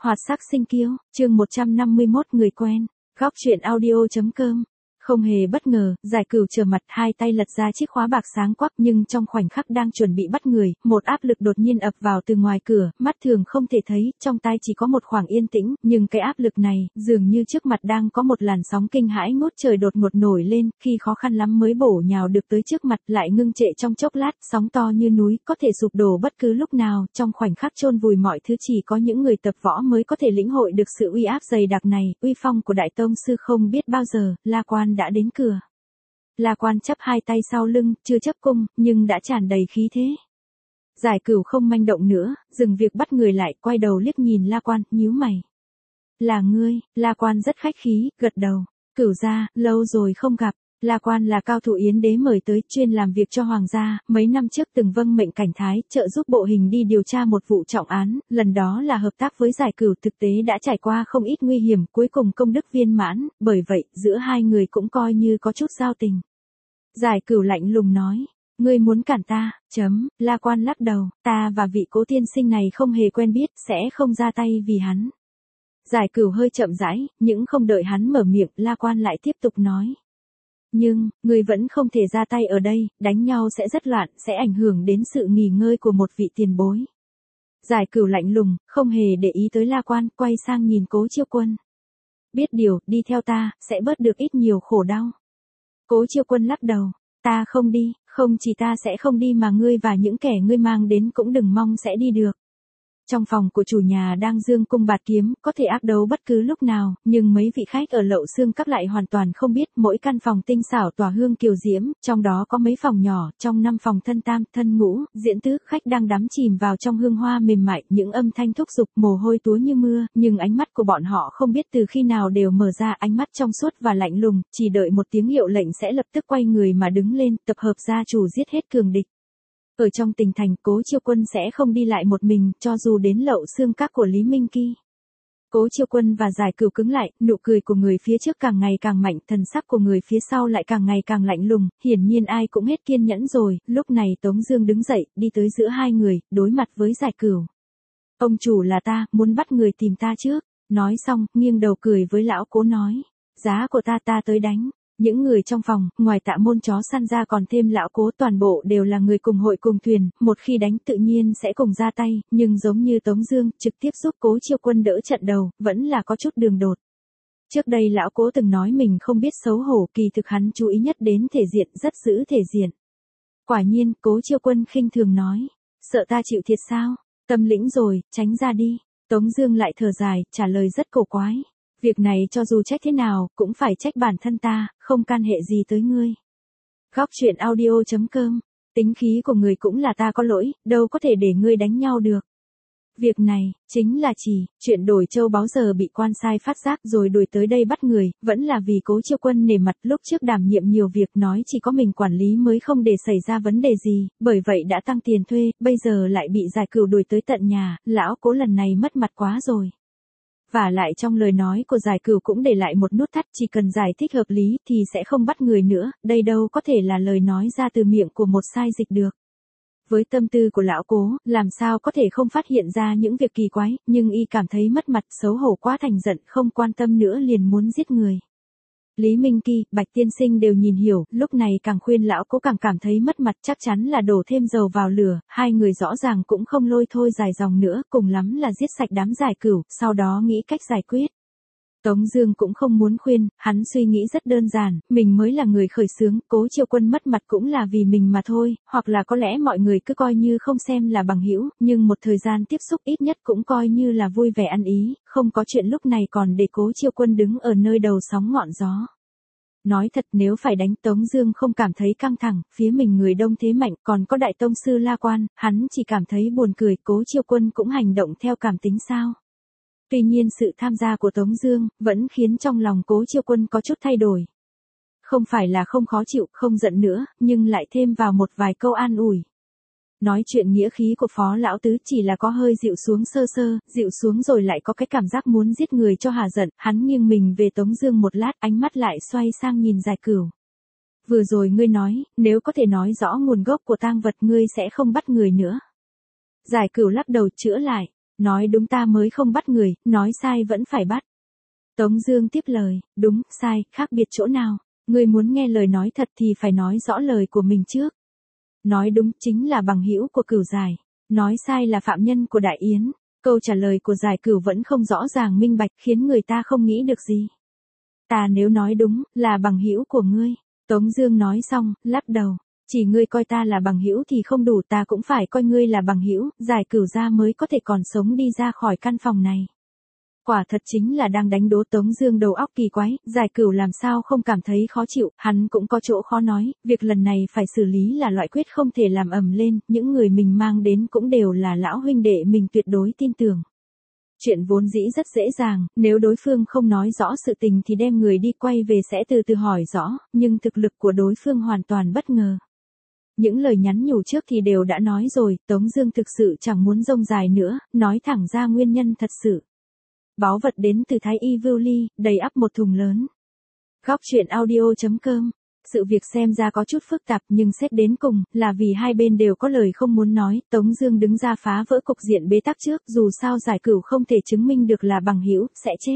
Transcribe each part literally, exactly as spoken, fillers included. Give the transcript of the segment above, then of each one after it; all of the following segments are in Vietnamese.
Hoạt sắc sinh kiêu, chương một trăm năm mươi mốt người quen, góc truyện audio chấm com. Không hề bất ngờ, Giải Cửu trở mặt hai tay lật ra chiếc khóa bạc sáng quắc nhưng trong khoảnh khắc đang chuẩn bị bắt người, một áp lực đột nhiên ập vào từ ngoài cửa, mắt thường không thể thấy, trong tai chỉ có một khoảng yên tĩnh, nhưng cái áp lực này, dường như trước mặt đang có một làn sóng kinh hãi ngút trời đột ngột nổi lên, khi khó khăn lắm mới bổ nhào được tới trước mặt lại ngưng trệ trong chốc lát, sóng to như núi, có thể sụp đổ bất cứ lúc nào, trong khoảnh khắc chôn vùi mọi thứ chỉ có những người tập võ mới có thể lĩnh hội được sự uy áp dày đặc này, uy phong của Đại Tông Sư không biết bao giờ, La Quan đã đến cửa. La Quan chắp hai tay sau lưng, chưa chấp cung, nhưng đã tràn đầy khí thế. Giải Cửu không manh động nữa, dừng việc bắt người lại, quay đầu liếc nhìn La Quan, nhíu mày. Là ngươi, La Quan rất khách khí, gật đầu. Cửu gia, lâu rồi không gặp. La Quan là cao thủ Yến đế mời tới, chuyên làm việc cho hoàng gia, mấy năm trước từng vâng mệnh cảnh thái, trợ giúp bộ hình đi điều tra một vụ trọng án, lần đó là hợp tác với Giải Cửu, thực tế đã trải qua không ít nguy hiểm, cuối cùng công đức viên mãn, bởi vậy, giữa hai người cũng coi như có chút giao tình. Giải Cửu lạnh lùng nói, ngươi muốn cản ta, chấm, La Quan lắc đầu, ta và vị Cố tiên sinh này không hề quen biết, sẽ không ra tay vì hắn. Giải Cửu hơi chậm rãi, nhưng không đợi hắn mở miệng, La Quan lại tiếp tục nói. Nhưng, người vẫn không thể ra tay ở đây, đánh nhau sẽ rất loạn, sẽ ảnh hưởng đến sự nghỉ ngơi của một vị tiền bối. Giải Cửu lạnh lùng, không hề để ý tới La Quan, quay sang nhìn Cố Chiêu Quân. Biết điều, đi theo ta, sẽ bớt được ít nhiều khổ đau. Cố Chiêu Quân lắc đầu, ta không đi, không chỉ ta sẽ không đi mà ngươi và những kẻ ngươi mang đến cũng đừng mong sẽ đi được. Trong phòng của chủ nhà đang dương cung bạt kiếm, có thể ác đấu bất cứ lúc nào, nhưng mấy vị khách ở Lậu Xương Các lại hoàn toàn không biết, mỗi căn phòng tinh xảo tỏa hương kiều diễm, trong đó có mấy phòng nhỏ, trong năm phòng thân tam, thân ngũ, diễn tứ, khách đang đắm chìm vào trong hương hoa mềm mại, những âm thanh thúc giục, mồ hôi túa như mưa, nhưng ánh mắt của bọn họ không biết từ khi nào đều mở ra, ánh mắt trong suốt và lạnh lùng, chỉ đợi một tiếng hiệu lệnh sẽ lập tức quay người mà đứng lên, tập hợp gia chủ giết hết cường địch. Ở trong tỉnh thành, Cố Chiêu Quân sẽ không đi lại một mình, cho dù đến Lậu Xương Các của Lý Minh Kỳ. Cố Chiêu Quân và Giải Cửu cứng lại, nụ cười của người phía trước càng ngày càng mạnh, thần sắc của người phía sau lại càng ngày càng lạnh lùng, hiển nhiên ai cũng hết kiên nhẫn rồi, lúc này Tống Dương đứng dậy, đi tới giữa hai người, đối mặt với Giải Cửu. Ông chủ là ta, muốn bắt người tìm ta trước. Nói xong, nghiêng đầu cười với lão Cố nói, giá của ta ta tới đánh. Những người trong phòng, ngoài Tạ Môn chó săn ra còn thêm lão Cố, toàn bộ đều là người cùng hội cùng thuyền, một khi đánh tự nhiên sẽ cùng ra tay, nhưng giống như Tống Dương, trực tiếp giúp Cố Chiêu Quân đỡ trận đầu, vẫn là có chút đường đột. Trước đây lão Cố từng nói mình không biết xấu hổ, kỳ thực hắn chú ý nhất đến thể diện, rất giữ thể diện. Quả nhiên, Cố Chiêu Quân khinh thường nói, sợ ta chịu thiệt sao? Tâm lĩnh rồi, tránh ra đi. Tống Dương lại thở dài, trả lời rất cổ quái. Việc này cho dù trách thế nào, cũng phải trách bản thân ta, không can hệ gì tới ngươi. Góc truyện audio chấm com. Tính khí của người cũng là ta có lỗi, đâu có thể để ngươi đánh nhau được. Việc này, chính là chỉ, chuyện đổi châu báu giờ bị quan sai phát giác rồi đuổi tới đây bắt người, vẫn là vì Cố Chiêu Quân nể mặt, lúc trước đảm nhiệm nhiều việc nói chỉ có mình quản lý mới không để xảy ra vấn đề gì, bởi vậy đã tăng tiền thuê, bây giờ lại bị Giải Cửu đuổi tới tận nhà, lão Cố lần này mất mặt quá rồi. Và lại trong lời nói của Giải Cửu cũng để lại một nút thắt, chỉ cần giải thích hợp lý thì sẽ không bắt người nữa, đây đâu có thể là lời nói ra từ miệng của một sai dịch được. Với tâm tư của lão Cố, làm sao có thể không phát hiện ra những việc kỳ quái, nhưng y cảm thấy mất mặt, xấu hổ quá thành giận, không quan tâm nữa liền muốn giết người. Lý Minh Kỳ, Bạch tiên sinh đều nhìn hiểu, lúc này càng khuyên lão Cố càng cảm thấy mất mặt, chắc chắn là đổ thêm dầu vào lửa, hai người rõ ràng cũng không lôi thôi dài dòng nữa, cùng lắm là giết sạch đám Giải Cửu, sau đó nghĩ cách giải quyết. Tống Dương cũng không muốn khuyên, hắn suy nghĩ rất đơn giản, mình mới là người khởi xướng, Cố Chiêu Quân mất mặt cũng là vì mình mà thôi, hoặc là có lẽ mọi người cứ coi như không xem là bằng hữu, nhưng một thời gian tiếp xúc ít nhất cũng coi như là vui vẻ ăn ý, không có chuyện lúc này còn để Cố Chiêu Quân đứng ở nơi đầu sóng ngọn gió. Nói thật, nếu phải đánh, Tống Dương không cảm thấy căng thẳng, phía mình người đông thế mạnh, còn có Đại Tông Sư La Quan, hắn chỉ cảm thấy buồn cười, Cố Chiêu Quân cũng hành động theo cảm tính sao? Tuy nhiên sự tham gia của Tống Dương, vẫn khiến trong lòng Cố Chiêu Quân có chút thay đổi. Không phải là không khó chịu, không giận nữa, nhưng lại thêm vào một vài câu an ủi. Nói chuyện nghĩa khí của Phó Lão Tứ chỉ là có hơi dịu xuống sơ sơ, dịu xuống rồi lại có cái cảm giác muốn giết người cho hả giận, hắn nghiêng mình về Tống Dương một lát, ánh mắt lại xoay sang nhìn Giải Cửu. Vừa rồi ngươi nói, nếu có thể nói rõ nguồn gốc của tang vật ngươi sẽ không bắt người nữa. Giải Cửu lắc đầu chữa lại. Nói đúng ta mới không bắt người, nói sai vẫn phải bắt. Tống Dương tiếp lời, đúng, sai, khác biệt chỗ nào? Ngươi muốn nghe lời nói thật thì phải nói rõ lời của mình trước. Nói đúng chính là bằng hữu của Cửu Giải, nói sai là phạm nhân của Đại Yến. Câu trả lời của Giải Cửu vẫn không rõ ràng minh bạch, khiến người ta không nghĩ được gì. Ta nếu nói đúng, là bằng hữu của ngươi. Tống Dương nói xong, lắc đầu. Chỉ ngươi coi ta là bằng hữu thì không đủ, ta cũng phải coi ngươi là bằng hữu, Giải Cửu ra mới có thể còn sống đi ra khỏi căn phòng này. Quả thật chính là đang đánh đố Tống Dương đầu óc kỳ quái, Giải Cửu làm sao không cảm thấy khó chịu, hắn cũng có chỗ khó nói, việc lần này phải xử lý là loại quyết không thể làm ầm lên, những người mình mang đến cũng đều là lão huynh đệ mình tuyệt đối tin tưởng. Chuyện vốn dĩ rất dễ dàng, nếu đối phương không nói rõ sự tình thì đem người đi quay về sẽ từ từ hỏi rõ, nhưng thực lực của đối phương hoàn toàn bất ngờ. Những lời nhắn nhủ trước thì đều đã nói rồi, Tống Dương thực sự chẳng muốn rông dài nữa, nói thẳng ra nguyên nhân thật sự. Báu vật đến từ Thái Y Vưu Ly, đầy ắp một thùng lớn. Góc truyện audio chấm com. Sự việc xem ra có chút phức tạp nhưng xét đến cùng là vì hai bên đều có lời không muốn nói, Tống Dương đứng ra phá vỡ cục diện bế tắc trước, dù sao Giải Cửu không thể chứng minh được là bằng hữu, sẽ chết.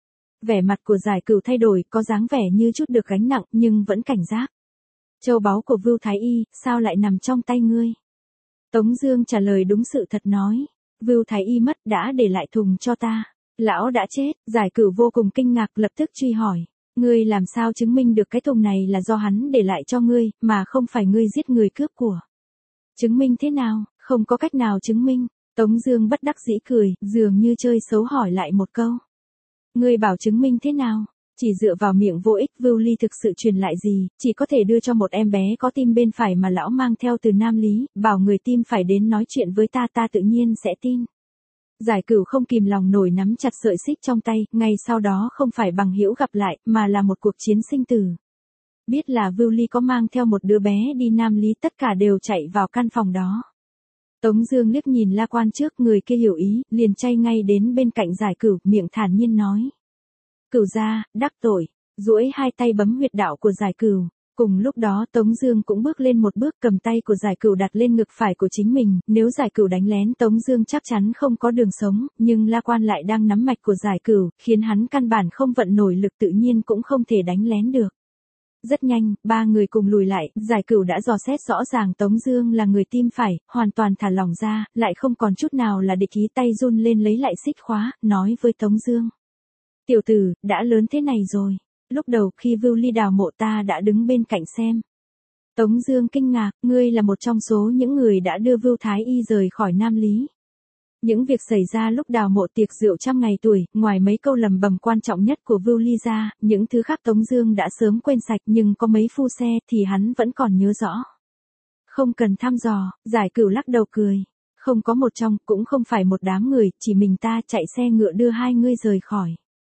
Vẻ mặt của Giải Cửu thay đổi, có dáng vẻ như chút được gánh nặng nhưng vẫn cảnh giác. Châu báu của Vưu Thái Y, sao lại nằm trong tay ngươi? Tống Dương trả lời đúng sự thật nói, Vưu Thái Y mất, đã để lại thùng cho ta. Lão đã chết, Giải Cửu vô cùng kinh ngạc, lập tức truy hỏi. Ngươi làm sao chứng minh được cái thùng này là do hắn để lại cho ngươi, mà không phải ngươi giết người cướp của? Chứng minh thế nào? Không có cách nào chứng minh. Tống Dương bất đắc dĩ cười, dường như chơi xấu hỏi lại một câu. Ngươi bảo chứng minh thế nào? Chỉ dựa vào miệng vô ích, Vưu Ly thực sự truyền lại gì, chỉ có thể đưa cho một em bé có tim bên phải mà lão mang theo từ Nam Lý, bảo người tim phải đến nói chuyện với ta, ta tự nhiên sẽ tin. Giải Cửu không kìm lòng nổi nắm chặt sợi xích trong tay, ngay sau đó không phải bằng hữu gặp lại, mà là một cuộc chiến sinh tử. Biết là Vưu Ly có mang theo một đứa bé đi Nam Lý, tất cả đều chạy vào căn phòng đó. Tống Dương liếc nhìn La Quan trước, người kia hiểu ý, liền chay ngay đến bên cạnh Giải Cửu, miệng thản nhiên nói. Cửu gia, đắc tội, duỗi hai tay bấm huyệt đạo của Giải Cửu. Cùng lúc đó Tống Dương cũng bước lên một bước, cầm tay của Giải Cửu đặt lên ngực phải của chính mình, nếu Giải Cửu đánh lén Tống Dương chắc chắn không có đường sống, nhưng La Quan lại đang nắm mạch của Giải Cửu, khiến hắn căn bản không vận nổi lực, tự nhiên cũng không thể đánh lén được. Rất nhanh, ba người cùng lùi lại, Giải Cửu đã dò xét rõ ràng Tống Dương là người tim phải, hoàn toàn thả lỏng ra, lại không còn chút nào là địch ý, tay run lên lấy lại xích khóa, nói với Tống Dương. Tiểu tử, đã lớn thế này rồi. Lúc đầu khi Vưu Ly đào mộ ta đã đứng bên cạnh xem. Tống Dương kinh ngạc, ngươi là một trong số những người đã đưa Vưu Thái Y rời khỏi Nam Lý. Những việc xảy ra lúc đào mộ tiệc rượu trăm ngày tuổi, ngoài mấy câu lầm bầm quan trọng nhất của Vưu Ly ra, những thứ khác Tống Dương đã sớm quên sạch, nhưng có mấy phu xe thì hắn vẫn còn nhớ rõ. Không cần thăm dò, Giải Cửu lắc đầu cười. Không có một trong, cũng không phải một đám người, chỉ mình ta chạy xe ngựa đưa hai ngươi rời khỏi.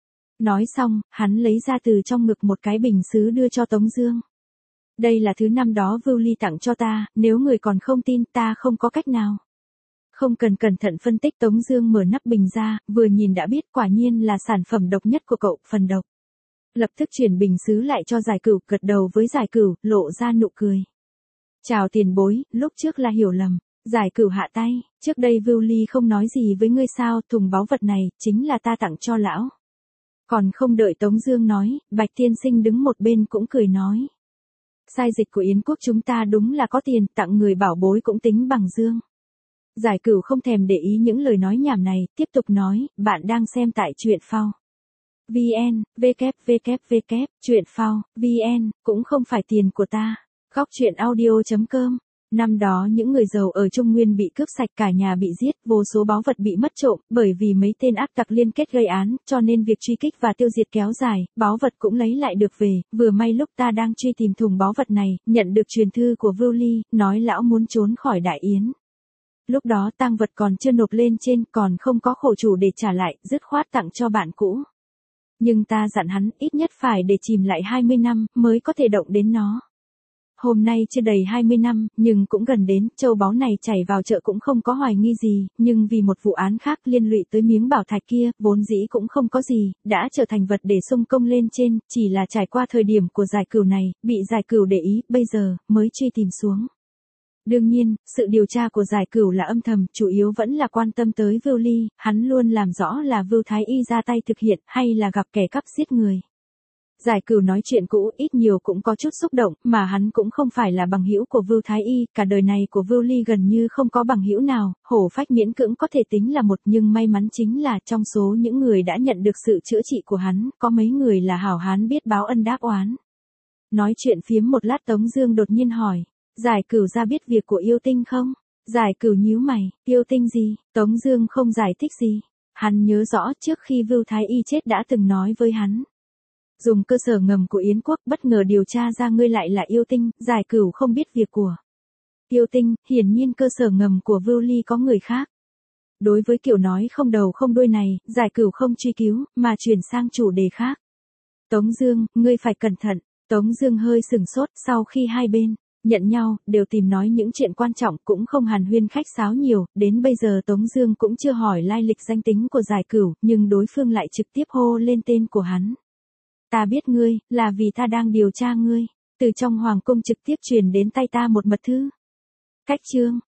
Nói xong, hắn lấy ra từ trong ngực một cái bình sứ đưa cho Tống Dương. Đây là thứ năm đó Vưu Ly tặng cho ta, nếu người còn không tin, ta không có cách nào. Không cần cẩn thận phân tích, Tống Dương mở nắp bình ra, vừa nhìn đã biết quả nhiên là sản phẩm độc nhất của cậu, phần độc. Lập tức chuyển bình sứ lại cho Giải Cửu, gật đầu với Giải Cửu, lộ ra nụ cười. Chào tiền bối, lúc trước là hiểu lầm. Giải Cửu hạ tay, trước đây Vưu Ly không nói gì với ngươi sao, thùng báu vật này chính là ta tặng cho lão. Còn không đợi Tống Dương nói, Bạch Tiên Sinh đứng một bên cũng cười nói. Sai dịch của Yến quốc chúng ta đúng là có tiền, tặng người bảo bối cũng tính bằng dương. Giải Cửu không thèm để ý những lời nói nhảm này, tiếp tục nói, bạn đang xem tại truyện phao. vn, www, truyện phao, vn, cũng không phải tiền của ta. Góc truyện audio chấm com. Năm đó những người giàu ở Trung Nguyên bị cướp sạch, cả nhà bị giết, vô số báu vật bị mất trộm, bởi vì mấy tên ác tặc liên kết gây án, cho nên việc truy kích và tiêu diệt kéo dài, báu vật cũng lấy lại được về, vừa may lúc ta đang truy tìm thùng báu vật này, nhận được truyền thư của Vưu Ly, nói lão muốn trốn khỏi Đại Yến. Lúc đó tang vật còn chưa nộp lên trên, còn không có khổ chủ để trả lại, dứt khoát tặng cho bạn cũ. Nhưng ta dặn hắn, ít nhất phải để chìm lại hai mươi năm, mới có thể động đến nó. Hôm nay chưa đầy hai mươi năm, nhưng cũng gần đến, châu báu này chảy vào chợ cũng không có hoài nghi gì, nhưng vì một vụ án khác liên lụy tới miếng bảo thạch kia, vốn dĩ cũng không có gì, đã trở thành vật để xung công lên trên, chỉ là trải qua thời điểm của Giải Cửu này, bị Giải Cửu để ý, bây giờ, mới truy tìm xuống. Đương nhiên, sự điều tra của Giải Cửu là âm thầm, chủ yếu vẫn là quan tâm tới Vưu Ly, hắn luôn làm rõ là Vưu Thái Y ra tay thực hiện hay là gặp kẻ cắp giết người. Giải Cửu nói chuyện cũ ít nhiều cũng có chút xúc động, mà hắn cũng không phải là bằng hữu của Vưu Thái Y, cả đời này của Vưu Ly gần như không có bằng hữu nào, hổ phách miễn cưỡng có thể tính là một, nhưng may mắn chính là trong số những người đã nhận được sự chữa trị của hắn, có mấy người là hảo hán biết báo ân đáp oán. Nói chuyện phiếm một lát Tống Dương đột nhiên hỏi, Giải Cửu ra biết việc của yêu tinh không? Giải Cửu nhíu mày, yêu tinh gì? Tống Dương không giải thích gì. Hắn nhớ rõ trước khi Vưu Thái Y chết đã từng nói với hắn. Dùng cơ sở ngầm của Yến quốc bất ngờ điều tra ra ngươi lại là yêu tinh, Giải Cửu không biết việc của yêu tinh, hiển nhiên cơ sở ngầm của Vưu Ly có người khác. Đối với kiểu nói không đầu không đuôi này, Giải Cửu không truy cứu, mà chuyển sang chủ đề khác. Tống Dương, ngươi phải cẩn thận. Tống Dương hơi sừng sốt, sau khi hai bên nhận nhau, đều tìm nói những chuyện quan trọng, cũng không hàn huyên khách sáo nhiều, đến bây giờ Tống Dương cũng chưa hỏi lai lịch danh tính của Giải Cửu, nhưng đối phương lại trực tiếp hô lên tên của hắn. Ta biết ngươi, là vì ta đang điều tra ngươi, từ trong hoàng cung trực tiếp truyền đến tay ta một mật thư. Cách chương